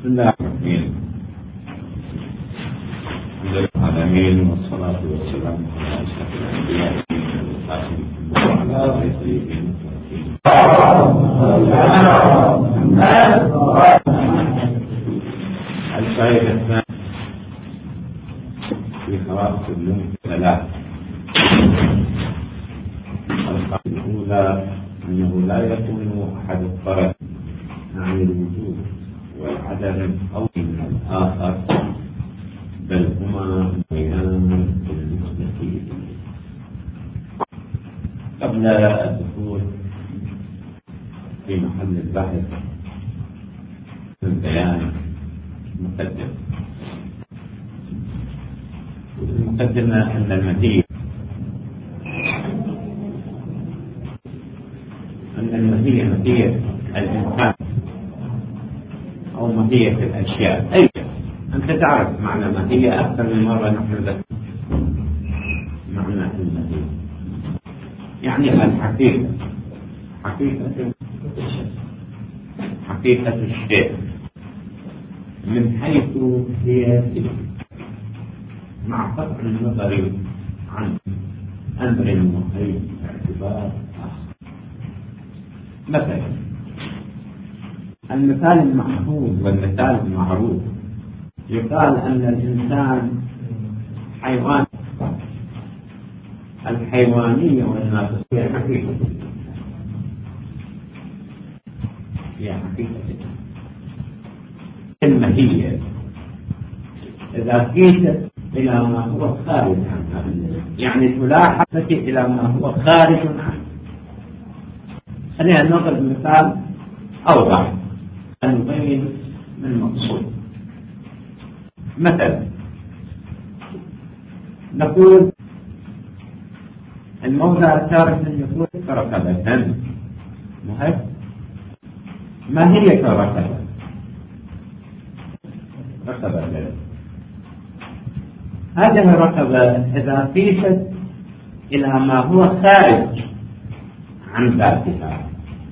بسم الله الرحمن الرحيم والصلاة والسلام على أشرف الأنبياء وعلى آله الفائدة الثانية في حوادث النوم ثلاث. القاعدة الأولى أنه لا يكون أحد الطرف عن الوجود والعدم أو من الآخر، بل هما بيان المستفيد. قبل الدخول في محل البحث من بيان مقدمة. المقدمة أن المهية مهية الإنسان أو مهية الأشياء. أي أنت تعرف معنى مهية أكثر من مرة نحن ذكرنا معنى المهية، يعني الحقيقة، حقيقة الشيء من حيث هي مع قطع النظر عن أمر محيط باعتبار آخر. مثلا المثال المحفوظ والمثال المعروف يقال أن الإنسان حيوان. الحيوانية والناقصية حقيقة هي حقيقة المهية إذا قيست إلى ما هو خارج عنها، يعني تلاحظ إلى ما هو خارج عنها. خلينا نضرب مثال أوضح نبين من المقصود. مثلا نقول الموضع تارة يقول كركبة مهم. ما هي كركبة؟ ركبة هذه الركبة إذا قيست إلى ما هو خارج عن ذاتها،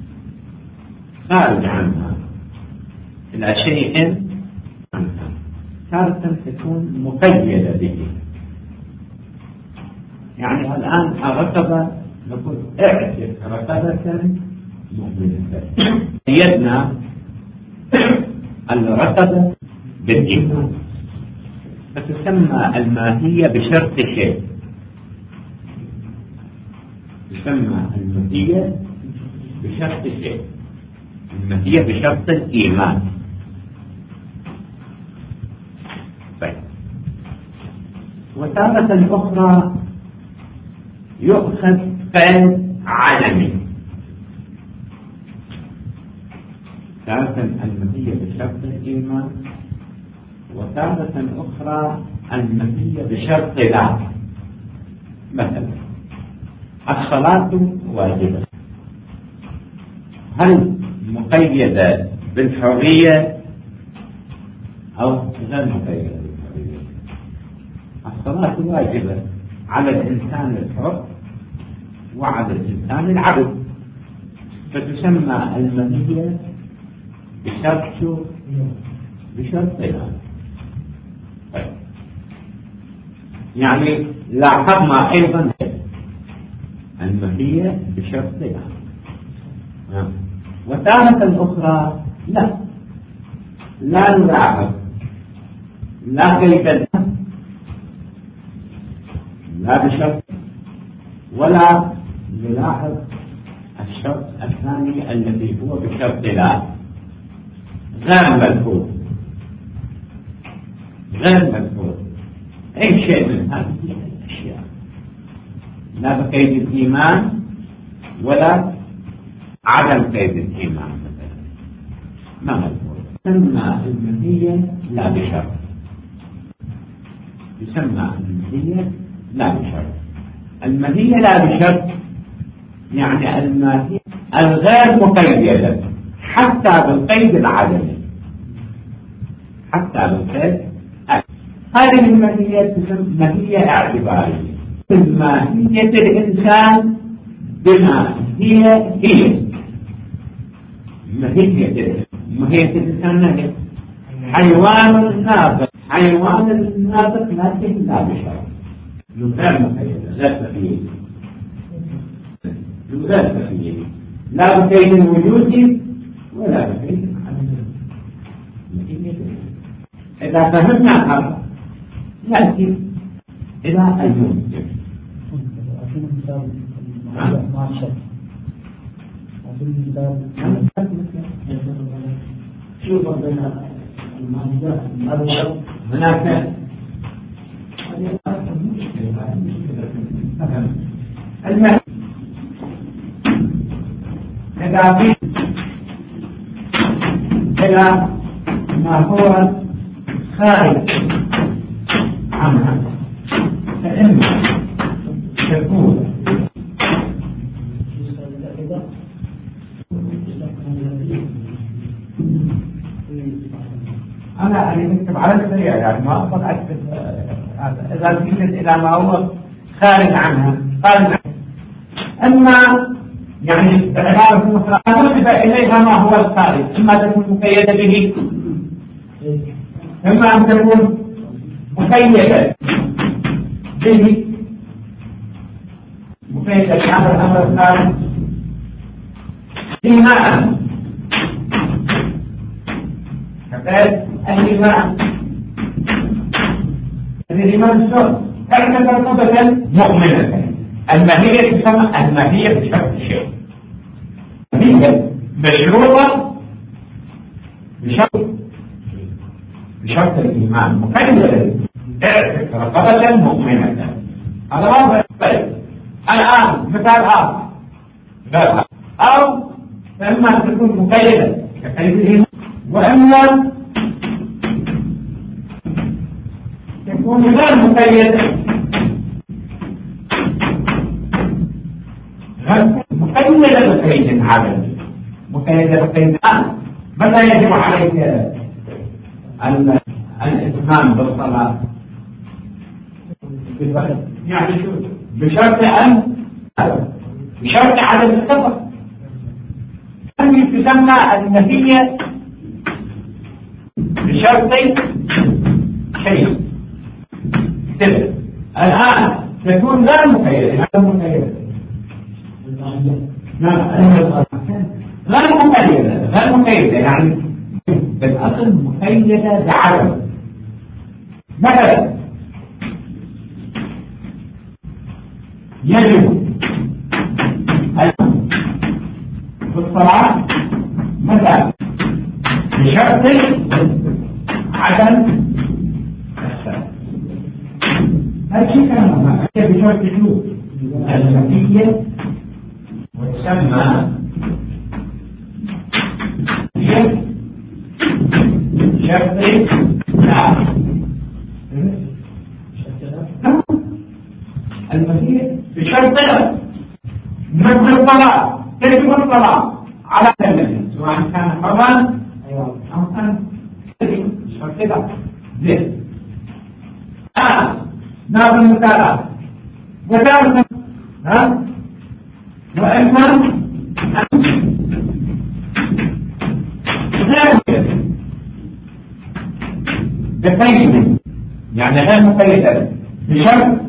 خارج عنها إلى شيء عنها، تارة تكون مقيدة به. يعني الآن الركبة نقول اعتق ركبة مؤمنة، قيدنا الركبة بالإيمان، فتسمى الماهية بشرط شيء، تسمى الماهية بشرط شيء، الماهية بشرط الإيمان. طيب، وتارة أخرى يؤخذ قيد عالمي، تارة الماهية بشرط الإيمان، وتارة أخرى الماهية بشرط لا. مثلا الصلاة واجبة، هل مقيدة بالحرية أو غير مقيدة بالحرية؟ الصلاة واجبة على الإنسان الحر وعلى الإنسان العبد، فتسمى الماهية بشرطها. يعني لاحظنا أيضا الماهية بشرطها. وتارة أخرى لا نلاحظ لا قيد لا بشرط، ولا نلاحظ الشرط الثاني الذي هو بشرط لا، غير ملحوظ أي شيء من هذه الأشياء، لا بقيد الإيمان ولا عدم قيد الإيمان مثلا، ما ملحوظ. تسمى الماهية لا بشرط، يسمى الماهية لا بشرط. الماهية لا بشرط يعني الماهية الغير مقيدة حتى بالقيد العدمي، حتى بالقيد. هذه الماهية تسمى ماهية اعتبارية، ماهية الإنسان بما هي ماهية الإنسان حيوان ناطق، حيوان الناطق لكن لا بشر، غير مقيد، غير تقييد، غير تقييد، لا بقيد وجودي ولا بقيد عدمي. إذا فهمنا هذا يأتي إلى الممكن. شوف ربنا هناك المهم إذا في إلى ما هو خارج عنها فإما تكون أنا أكتب على السريع يعني ما أقدر أكتب هذا. إذا جئت إلى ما هو خارج عنها أما يعني بعبارة أخرى نسب إليها ما هو الخارج، إما تكون مقيدة به، إما أن تكون مقيدة به، مقيدة بهذا الأمر الخارج إيماء كذلك الإيمان الإيمان الشرط كانت مرتبطة مؤمنة. الماهية تسمى الماهية بشرط الشيء، هي مشروطة بشرط الإيمان مقيدة رقبة مؤمنة. هذا واضح. الآن مثال آخر أو إما تكون مقيدة كقيد الإيمان، وإما تكون غير مقيدة بقيد عدمي، مقيدة بقيد متى يجب عليك الإتمام بالصلاة؟ يعني شو؟ بشرط عدم السفر. تسمى النفية بشرط شيء كده. الآن تكون غير مقيدة، غير مقيدة غير مقيدة يعني بالأصل مقيدة بعدم. مثلا يجب في الصلاة مثلا بشرط عدم السلام. هذا شيء كلام بشرط شو؟ المنفية، وتسمى شرط لا المنفية بشرط مثل الصلاة، تجب الصلاة على النبي سواء كان حرا أو كان شرط كده زين. ناخذ مثالات وثالثا وإما غير بقيد يعني غير مقيدة بشرط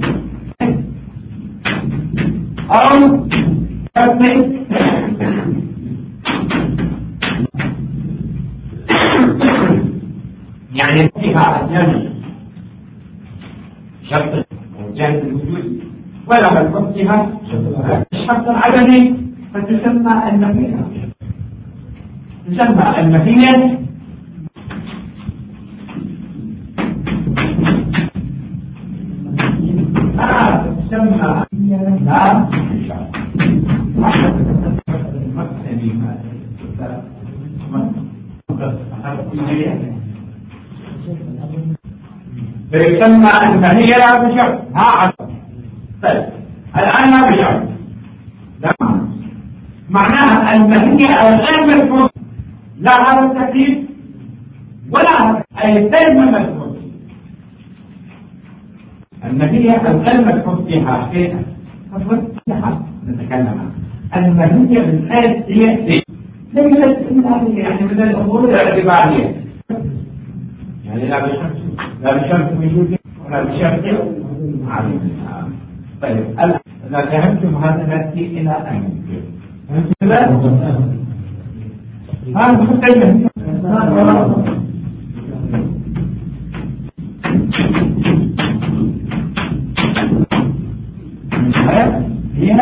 أو شرط يعني فيها الجانب شرط الجانب الوجودي ولا بل فيها الشرط العدمي فتسمى المفية. تسمى المفية تسمى لا فيسمى المهية لا بشرط عشر. طيب الآن لا بشرط معناها المهية الغير مفهوم لا هذا التكليف ولا هذا أي غير مفهوم. المهية الغير مفهوم فيها كيف نتكلم عنها. المهية بالحيث هي ليست إلا يعني من الأمور الاعتبارية يعني لا بشمس وجود ولا بشرط عدم. طيب إذا فهمتم هذا نأتي إلى أن فهمت كذا؟ هذا مستجد هي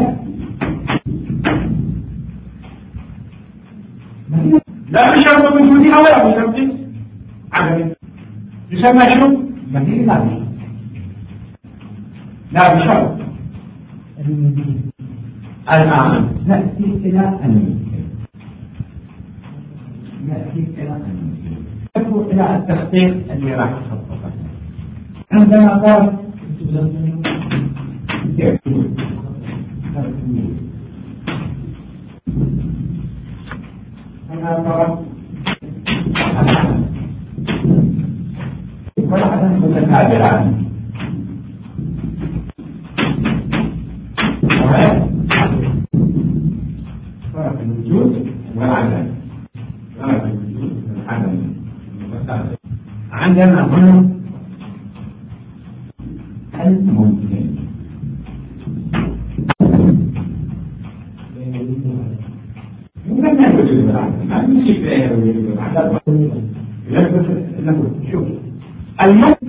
لا بشرط وجودها ولا بشرط عدم. يسمى شنو؟ بديل لا بشرط. الآن نأتي إلى إلى التخطيط اللي راح نخططه. عندما قال والعدم متتابعان فرق الوجود والعدم. عندنا هنا الممكن ما نمشي شوف الممكن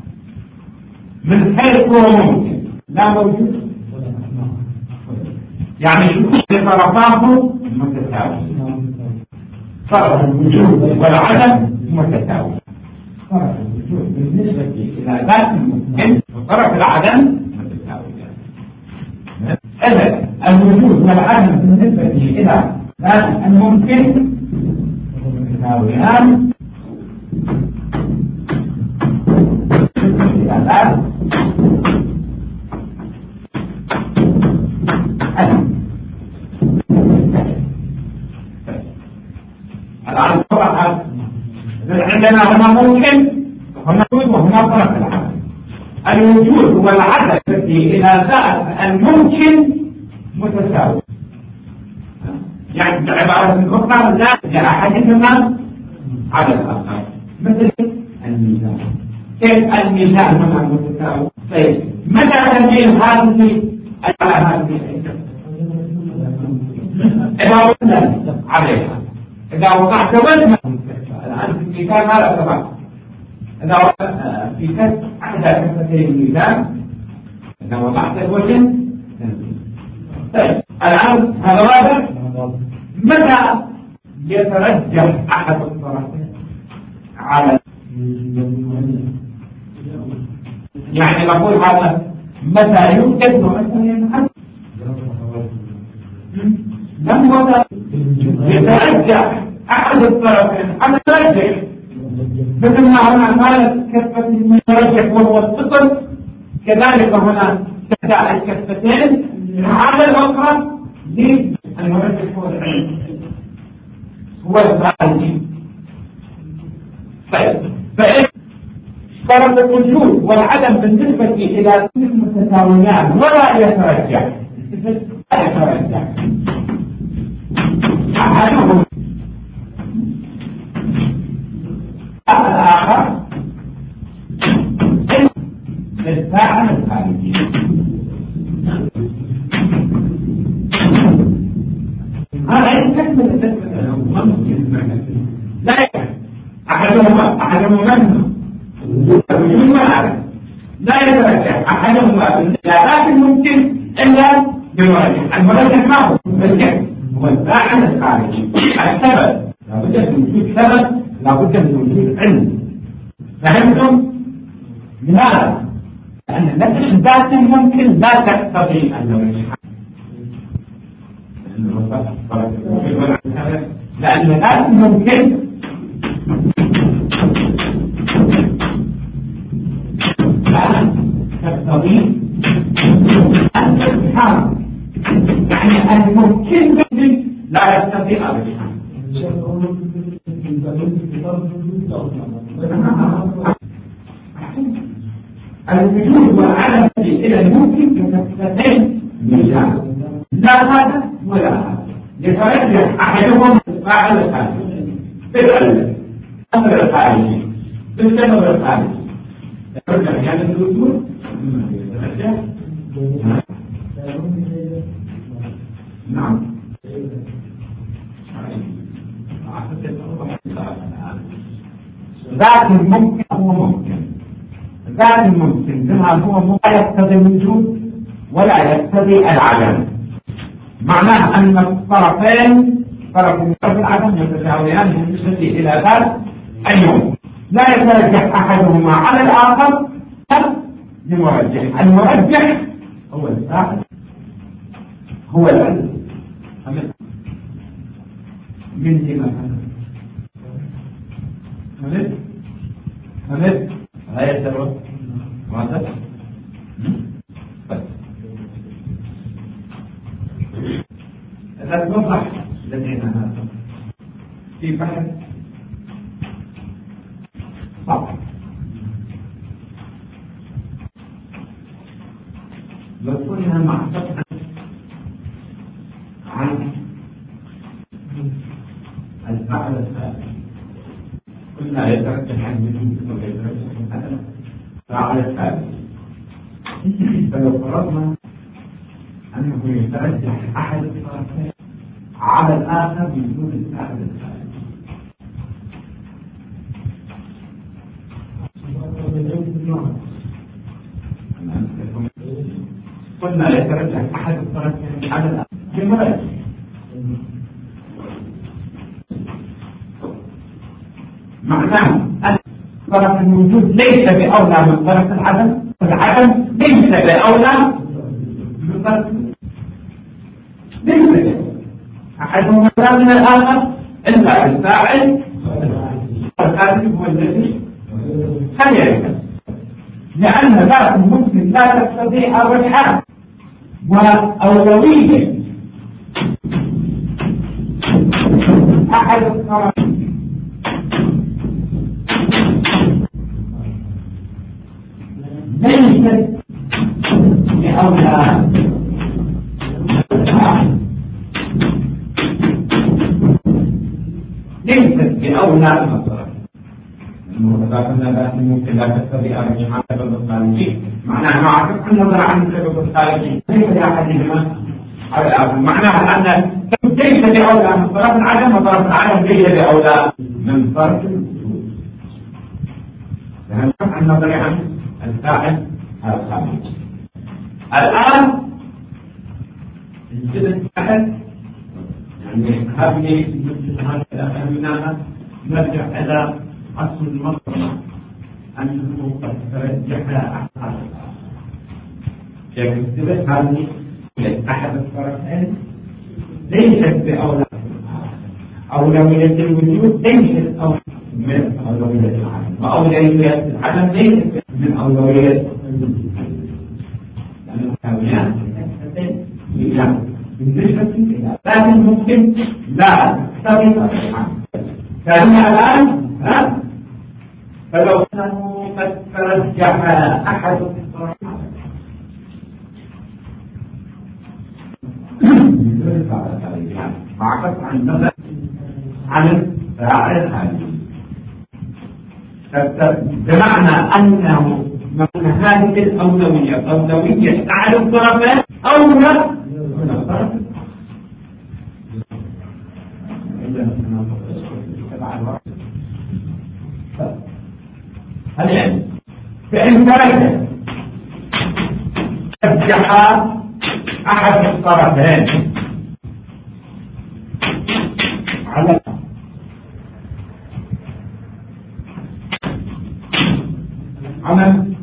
من حيث هو ممكن لا موجود يعني شوف طرفاته متساوي. فرق الوجود والعدم متساوي. فرق الوجود بالنسبة إلى ذات الممكن وفرق العدم متساوي. إذا الوجود والعدم بالنسبة إلى ذات الممكن متساويان إلى ذات الآن طبعا عندنا هنا ممكن هنا وجود وهنا فرق العدم. الوجود والعدم إلى ذات الممكن متساوي. يعني بعبارة أخرى لا لأحدهما على الآخر مثل الميزان. كيف الميزان هنا متساوي؟ طيب متى تميل هذه على هذه؟ إذا وصلت عليها، إذا وقعت وزن الآن في الميزان ماذا تفعل؟ إذا وقعت في كف أحدى كفتي الميزان إذا وقعت الوزن. طيب الآن هذا واضح. متى يترجح أحد الطرفين على يعني نقول هذا متى يوجد ومتى ينحل؟ لما يترجح أحد الطرفين على الترجح مثل ما هنا قالت كفة المترجح وهو الثقل كذلك هنا تدع الكفتين على الأخرى المرجح هو العلم هو الغالي. طيب فرق الوجود والعدم بالنسبة إلى المتساويان ولا يترجح أحدهم الآخر الفاعل الخارجي. هذا يستكمل لا أحدهما الوجود والعدم لا يترجح أحدهما بالذات الممكن إلا بالمرجح. المرجح ما هو المرجح هو الفاعل الخارجي. السبب لابد من وجود سبب، لابد من وجود علم. فهمتم؟ لماذا؟ لأن نفس الذات الممكن لا تقتضي المرجح. لأن ذات الممكن تقتضي الاتحاد. يعني الممكن لا يستطيع الاتحاد. الوجود والعدم إلى الممكن كفتين ميزان لا هذا ولا هذا. يترجح أحدهما فاعل الخارجي بالأمر الخارجي بالسبب الخارجي يرجع يعني الوجود يرجع نعم ذات الممكن هو ممكن ذات الممكن بما هو لا يقتضي الوجود ولا يقتضي العدم معناه أن الطرفين طرف وطرف العدم يتساويان بالنسبة إلى ذات اليوم لا يترجح أحدهما على الآخر لمرجح المرجح هو الفاعل هو العلم من لما فهمت هاي السبب واضح إذا توضح لدينا في بحث صعب لو كنا معتقدا عن الفعل الثالث كنا يترجح عن الوجود ويترجح عن الفعل الثالث فلو فرضنا أنه يترجح أحد الطرفين على الآخر بدون الفعل الثالث قلنا يترجح أحد الطرفين على الآخر بمرجح معناه أن طرف الوجود ليس بأولى من طرف العدم والعدم ليس بأولى من طرف ليس بأولى أحدهما من الآخر إلا الفاعل والكاتب هو الذي خير لأن ذات ممكن لا تقتضي الرجحان وأولوية أحد الطرفين ليست بأولى ليست بأولى المصدر المتبادل ذات ممكن لا تقتضي الرجحان سبب الخارجي معناها مع فقه النظر عن السبب الخارجي ليس لأحدهما على الآخر معناها أن ليس بأولى من طرف العدم وطرف العدم ليس بأولى من طرف الوجود فهمت عن النظر عن الفاعل الخارجي الآن الجزء الثالث يعني هذه هكذا فهمناها نرجع إلى أصل المصدر أنه قد ترجح أحد يعني هذه أحد الطرفين ليست بأولى أولوية الوجود ليست من أولوية العدم وأولوية العدم ليست من أولوية الوجود لأنه كونيات بالنسبة إلى لكن ممكن لا تقتضي الرجحان كان الآن فلو كانوا قد ترجح أحد الطرفين مع قطع النظر عن الفاعل الخارجي بمعنى أنه من هذه الأولوية أولوية أحد الطرفين أولى من الطرف هل يعني فإن ترجح أحد الطرفين على عمل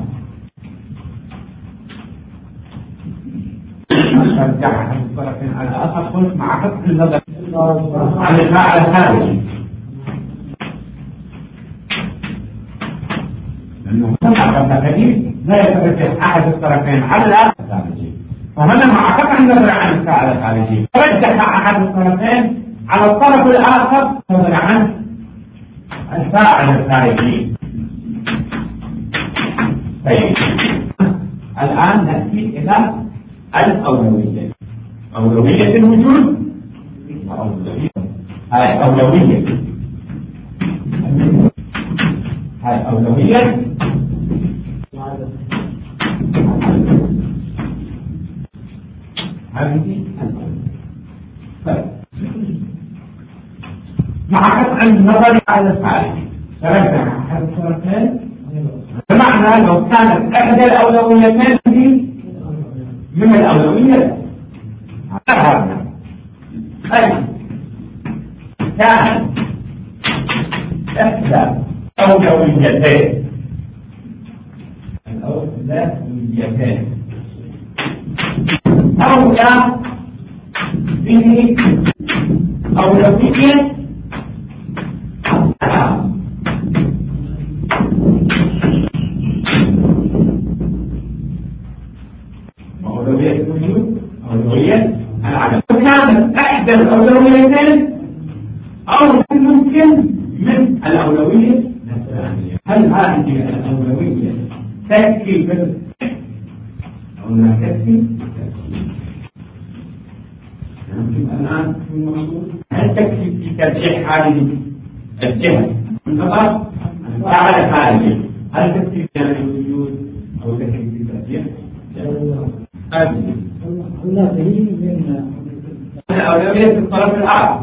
ترجح أحد الطرفين على الآخر قلت مع حفظ النظر عن الفاعل الخارجي لأنه كما قبل لا يترجح أحد الطرفين على الآخر الخارجي وهنا مع قطع النظر عن الفاعل الخارجي ترجح أحد الطرفين على الطرف الآخر نظر عن الفاعل الخارجي. طيب الآن نأتي إلى الأولوية أولوية الوجود أولوية هاي أولوية هذه مع قطع النظر على الفعل ترجع هذا الشرطين بمعنى لو كانت إحدى الأولويتين دي من الأولوية هذا أي كانت إحدى أولويتين الأولويتين أولى به أولوية أولوية الوجود أولوية العدم كانت إحدى الأولويتين أو ممكن من الأولوية الثانية هل هذه الأولوية تكفي أو لا تكفي؟ يمكن الآن في الموضوع هل تكفي في ترجيح هذه الجهة فقط على هذه هل تكفي في الوجود أو تكفي في ترجيح؟ هذه الأولوية في الطرف الآخر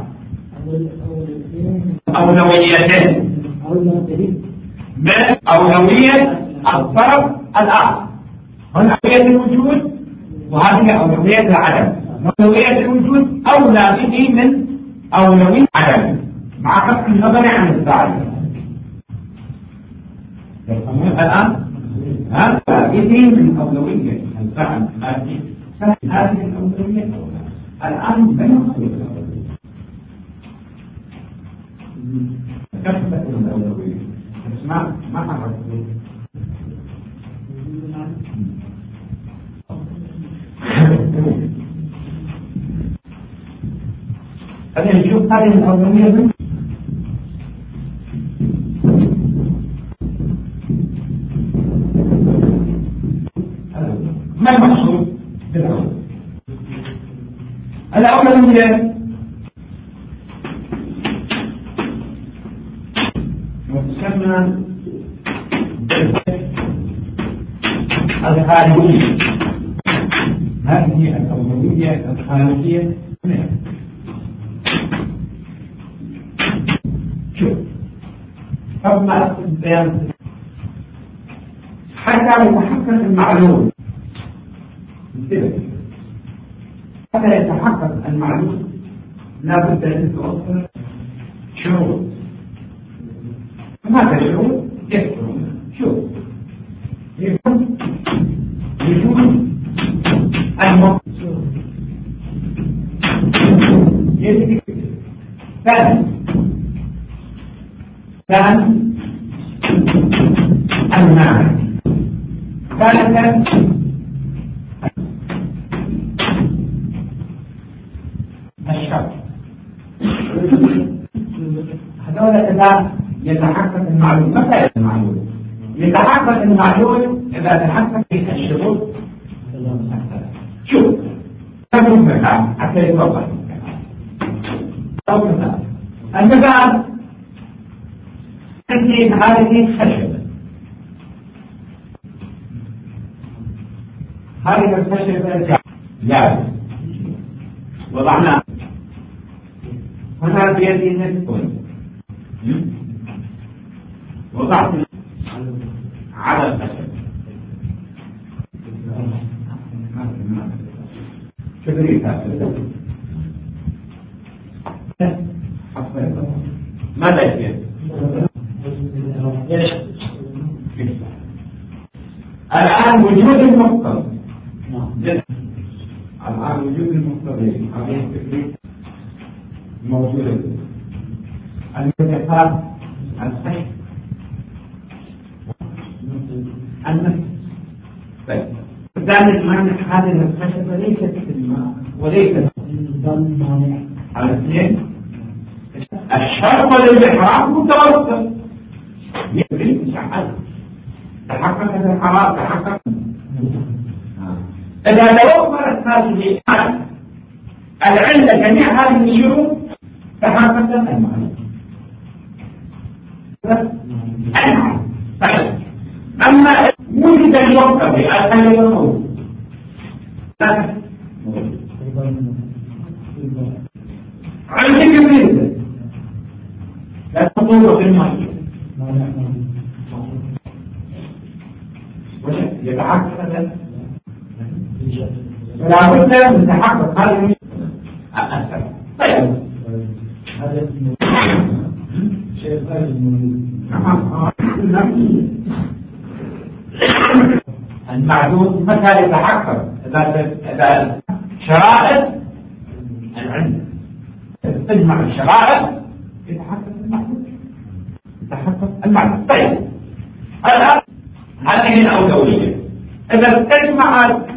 أولويتين من أولوية الطرف الآخر هنا أولوية الوجود وهذه أولوية العدم أولوية الوجود أولى به من أولوية العدم مع قطع النظر عن الفاعل يفهمون الآن؟ هذه من أولوية الفعل هذه الأولوية الآن من أولوية كيف الأولوية ما حركت خلينا نشوف هذه الأولوية من ما المقصود بالأولوية؟ الأولوية تسمى الخارجية هذه الأولوية الخارجية شوف قبل ما أقصد البيان حتى يتحقق المعلوم حتى يتحقق المعلوم لا بد أن توفر شروط هناك شروط يكثرون شوف يكون وجود المقصود يجب ثاني المعنى ثالثا الشرط هذول إذا يتحقق المعلوم متى المعلوم يتحقق المعلوم إذا تحقق في الشروط شوف كم مثال حتى يتوضح أو مثال المثال عندي هذه خشبة هذه الخشبة جاهزة وضعناها هنا بيدي نصف وضعت على الخشب كبريت هذا ماذا يصير؟ الآن وجود المقتضى الآن وجود المقتضى هذه التكليف موجودة الاتفاق الخير النفس طيب ذلك معنى هذه الخشبة ليست في الماء وليست على اثنين الشرط للإحرام متوسط يبريد شعال تحقق الحرام تحقق إذا توفرت هذه العلة جميع هذه الشروط تحقق المعنى طيب أما وجد المقتضي الحل الموجود عندك الميزة لا تطور في المية يتحقق هذا فلا بد من تحقق هذه الأسفل. طيب هذا شيء غير المعدود متى يتحقق؟ إذا شرائط العلم تجمع الشرائط يتحقق المعدود. طيب الآن هذه الأولوية إذا تجمعت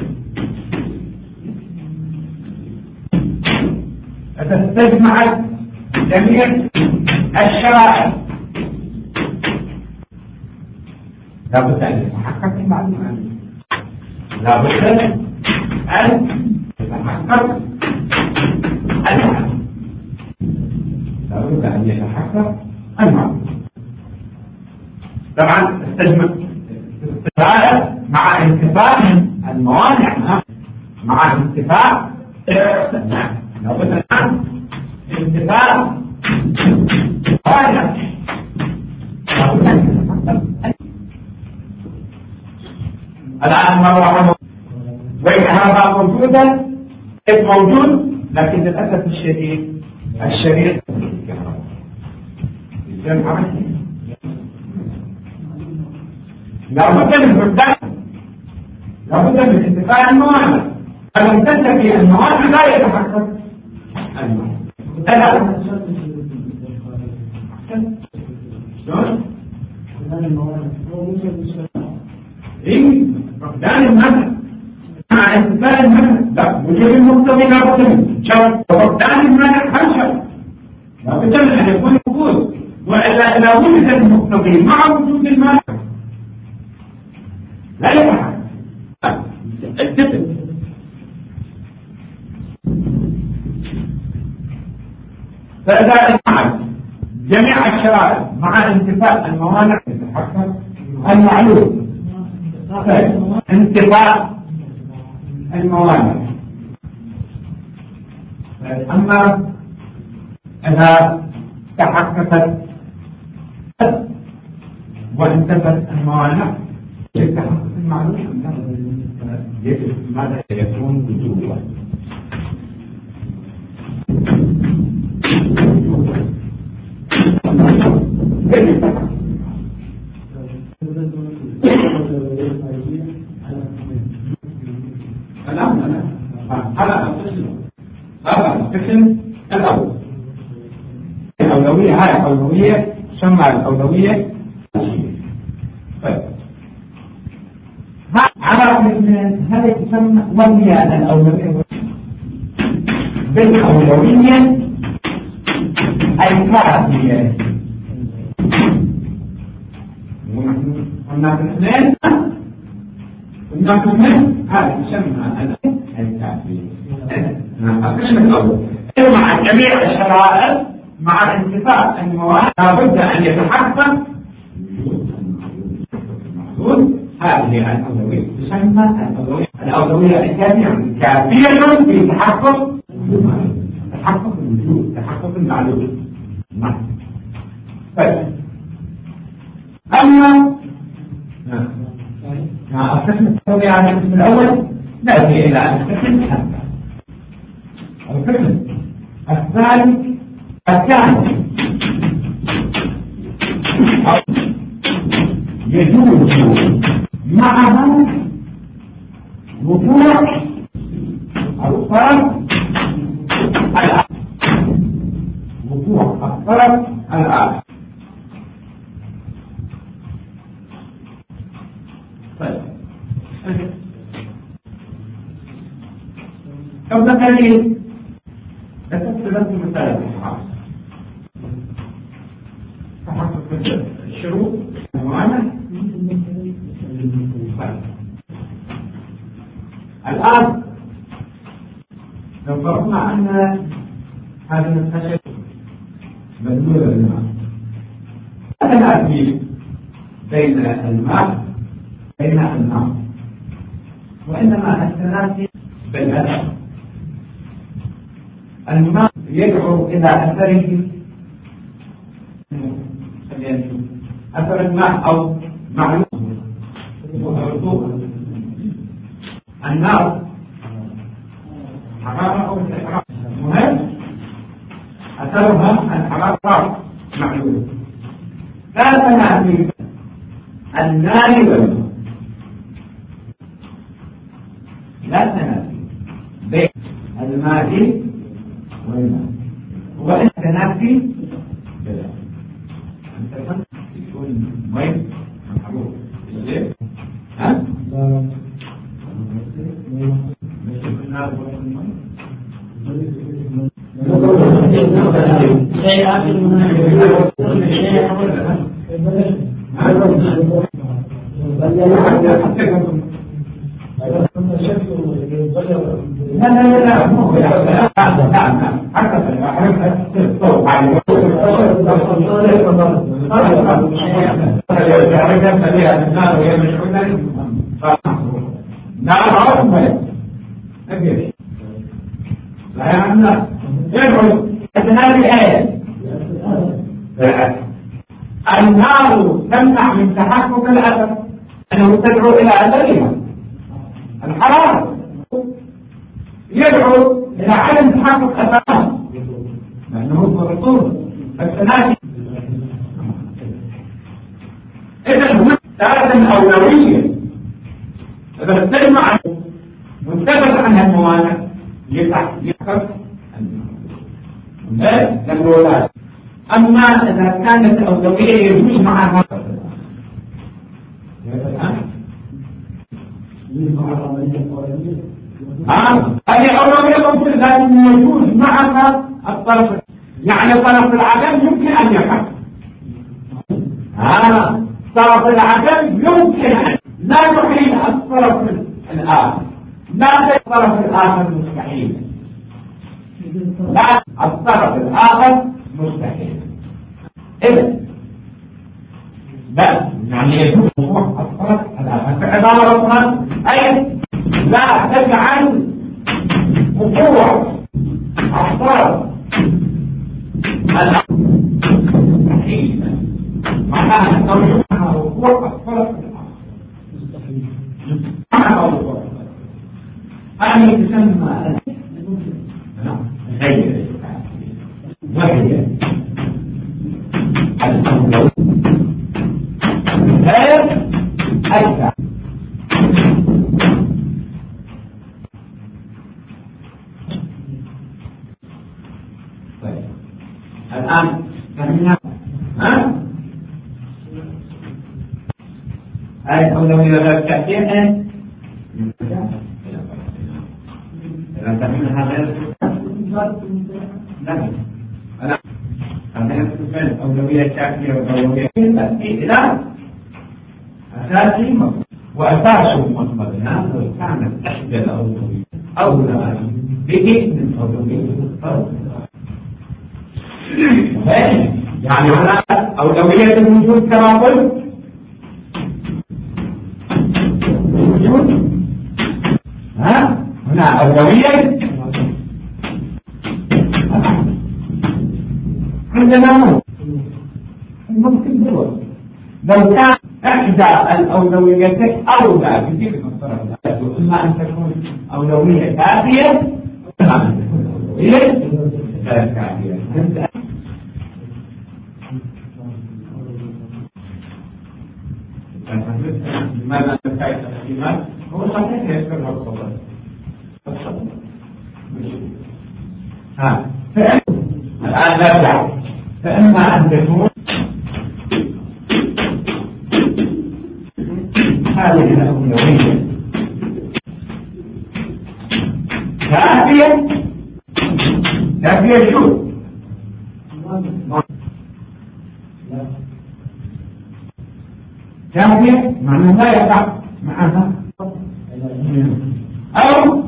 جميع الشرائط لابد أن يتحقق المعلومات لابد أن يتحقق المعلومات طبعا استجماع مع انتفاع الموانع مع انتفاع لابد عن انتفاع الموانع الآن مرة وإن هذا موجودا موجود لكن للأسف الشديد الشريط لابد من انتفاع الموانع فلم تنتفي الموانع لا يتحقق الموانع فقدان المنع مع انتفاء المنع لا وجود المقتضي لابد منه شرط فقدان المنع هل شرط لابد من ان يكون موجود واذا وجد المقتضي مع وجود المنع لا يتحقق التفت فاذا اجمعت جميع الشرائط مع انتفاء الموانع يتحقق المعلوم انتفاء الموانع. أما إذا تحققت وانتفت الموانع يتحقق المعلوم ماذا يكون وجوبا هذا القسم الأول الأولوية هاي الأولوية تسمى الأولوية طيب على هذا تسمى وهي الأولوية بالأولوية الكافية هناك اثنين هذا تسمى الكافية القسم الأول مع جميع الشرائط مع انتفاء الموانع لابد أن يتحقق هذه الأولوية تسمى الأولوية الكافية في تحقق الوجود تحقق المعلومة طيب أما القسم الثاني على القسم الأول نأتي إلى القسم الثاني القسم الثاني الثاني يجوز معه وقوع الطرف الآخر وقوع الطرف الآخر طيب قبل قليل تفصلت مسألة الحق تحقق الشروط الموانع الآن لو فرضنا أن هذه الخشب مدلولة بالماء هذا نأتي بين الماء بين النار، وإنما التنافي بالأثر. الماء يدعو إلى أثره، أثر الماء أو معلوم الرطوبة. النار حرارة أو الإحراق، مهم أثرها الحرارة معلوم. لا تنافي النار والماء، لا تنافي بين الماء والماء، وإن تنافي بلا أنت يكون وين محروق ليه؟ ها؟ مش النار والماء النار تمنع من تحقق الأثر، أنه تدعو إلى أثرها. الحرارة يدعو إلى عدم تحقق أثرها لأنه هو الرطوبة. التنافي إذا هناك ثلاثة أولوية، إذا استجمع وانتبه عنها الموانع يحقق الأولاد. أما إذا كانت الأولوية يجوز معها هذه أولوية ممكن لكن يجوز معها الطرف، يعني طرف العدم يمكن أن يحق. طرف العدم يمكن أن لا يحيل الطرف الآخر، لا الطرف الآخر مستحيل، لا الطرف الآخر مستحيل. إذا بس يعني يجوز الطرف الآخر في عبارة أخرى، أي لا تجعل وقوع الطرف الآخر مستحيلا، معناها أنه يمنع وقوع الطرف الآخر مستحيل. هذه تسمى غير وهي الأولوية غير أكثر. طيب الآن فهمنا هذه الأولوية غير تأثير إذا فهمنا غير لا أنا أقول الأولوية الشافية والأولوية إلى أساسي وأساسه مطمئنا، وكانت إحدى الأولوية أولى به من أولوية يعني هنا أولوية الوجود كما قلت الوجود هنا أولوية عندنا ممكن هو لو كان إحدى الأولويتين أولى بذكر الطرف الآخر، إما أن تكون أولوية كافية وإما أن تكون أولوية غير كافية. لماذا نتكلم الإيمان؟ هو صحيح يذكر الصلاة. الآن نرجع، فإما أن تكون هذه الأولوية كافية شو؟ كافية معنى لا يقع معها أو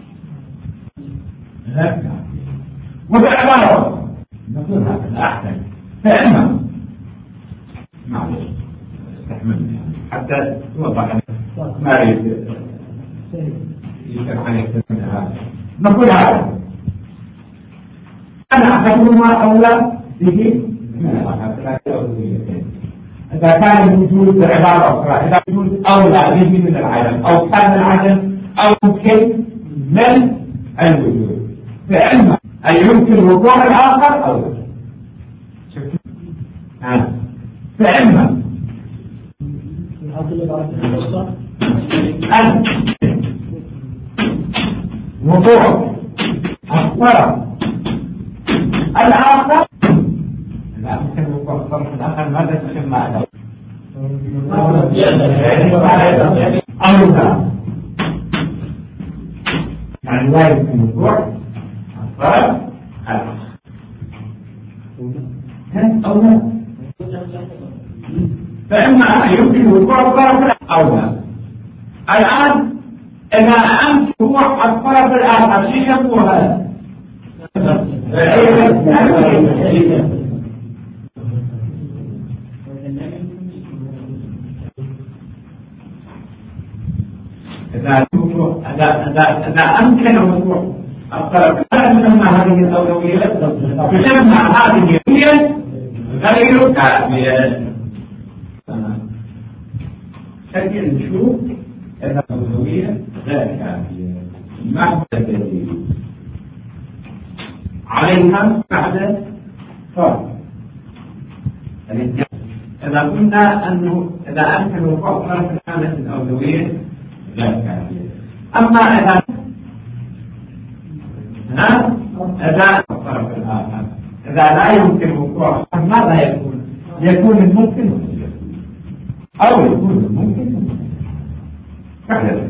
لا كافية. وبعبارة نقول هذا الأحسن، فإما معلش منه حتى يوضح ما يريد يشرح يكتب من هذا. نقول هذا أنا أحدهما أولى به من الآخر. إذا كان الوجود عبارة أخرى، إذا الوجود أولى به من العدم أو كان العدم أوكل من الوجود، فإما أن يمكن وقوع الآخر أو لا. فإما أن وقوع الطرف الآخر لا يمكن وقوع الطرف الآخر ماذا تسمى له؟ أو لا، يعني لا يمكن وقوع الطرف الآخر أو لا. فإما أن يمكن وقوع الطرف أو لا. الآن إذا أنت وقوع الطرف الآخر شيء يقول هذا إذا أمكن وقوع الطرف تسمى هذه الأولوية تسمى هذه هي غير كافية. لكن نشوف أن الأولوية غير كافية ما هو الدليل عليها بعد فرق. إذا قلنا أنه إذا أمكن وقوع الطرف كانت الأولوية غير كافية. أما إذا الطرف الآخر إذا لا يمكن وقوع ماذا يكون؟ يكون الممكن أو يكون الممكن كذا.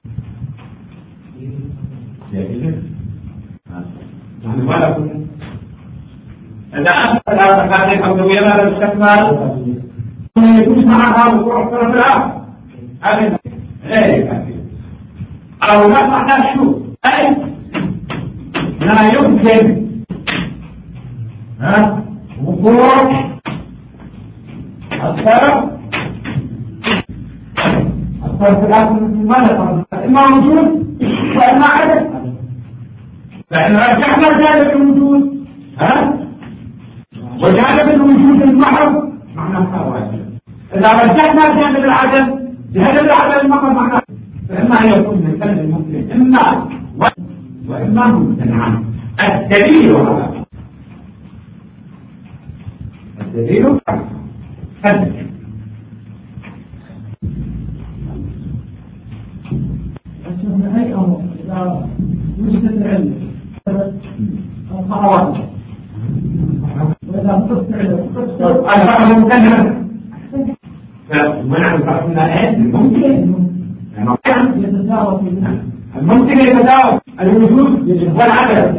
نحن ما نقول إذا أخذ هذه الأولوية لا تستكمل يكون معها وقوع الطرف الآخر هذا غير كافي. أو لا معناه شو؟ أي لا يمكن وقوع الطرف الآخر ماذا؟ إما وجود وإما عدم. فإن رجعنا جانب الوجود وجانب الوجود المحض معناه واجب. إذا رجعنا جانب العدم جانب العدم المحض معناه فإما أن يكون من كلمة الممكن إما وإما ممتنعا. الدليل على الدليل كذلك. إذا وجدت العلم الخطوات وإذا مقصد الفعل ممكن ونحن فرقنا ممكن الممكن يتداول الوجود والعدم.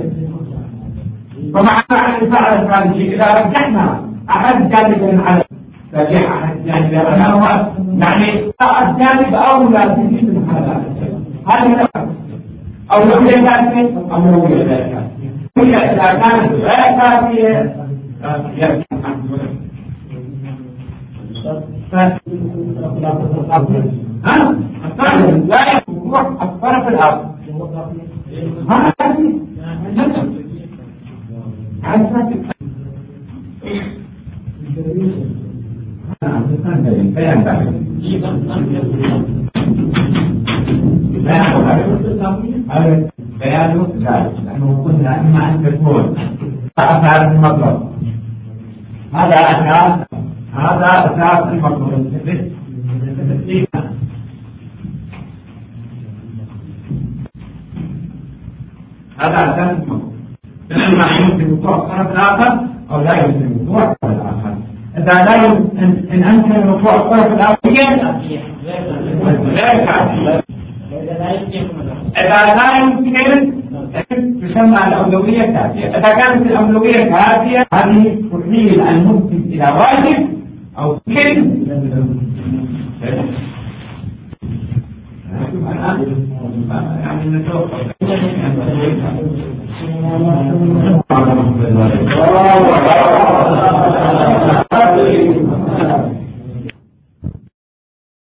فمعنى أن فعل هذا الشيء إذا رجحنا أحد جانب العدم رجح أحد جانب يعني الجانب أولى به من هذا أو لو كافية أو لو غير كافية. هي إذا كانت غير كافية يرجع الطرف لا يروح الطرف الآخر ما كافي بيان ذلك نحن قلنا إما أن تكون أثار المطلب هذا أثار المطلب هذا أثار المطلب إما يمكن وقوع الطرف الآخر أو لا يمكن وقوع الطرف الآخر. إذا لا يمكن إن أمكن وقوع الطرف الآخر غير كافية. إذا لا يمكن تسمى الأولوية كافية. إذا كانت الأولوية كافية هذه تحيل الممكن إلى واجب أو كلمة يعني نتوقف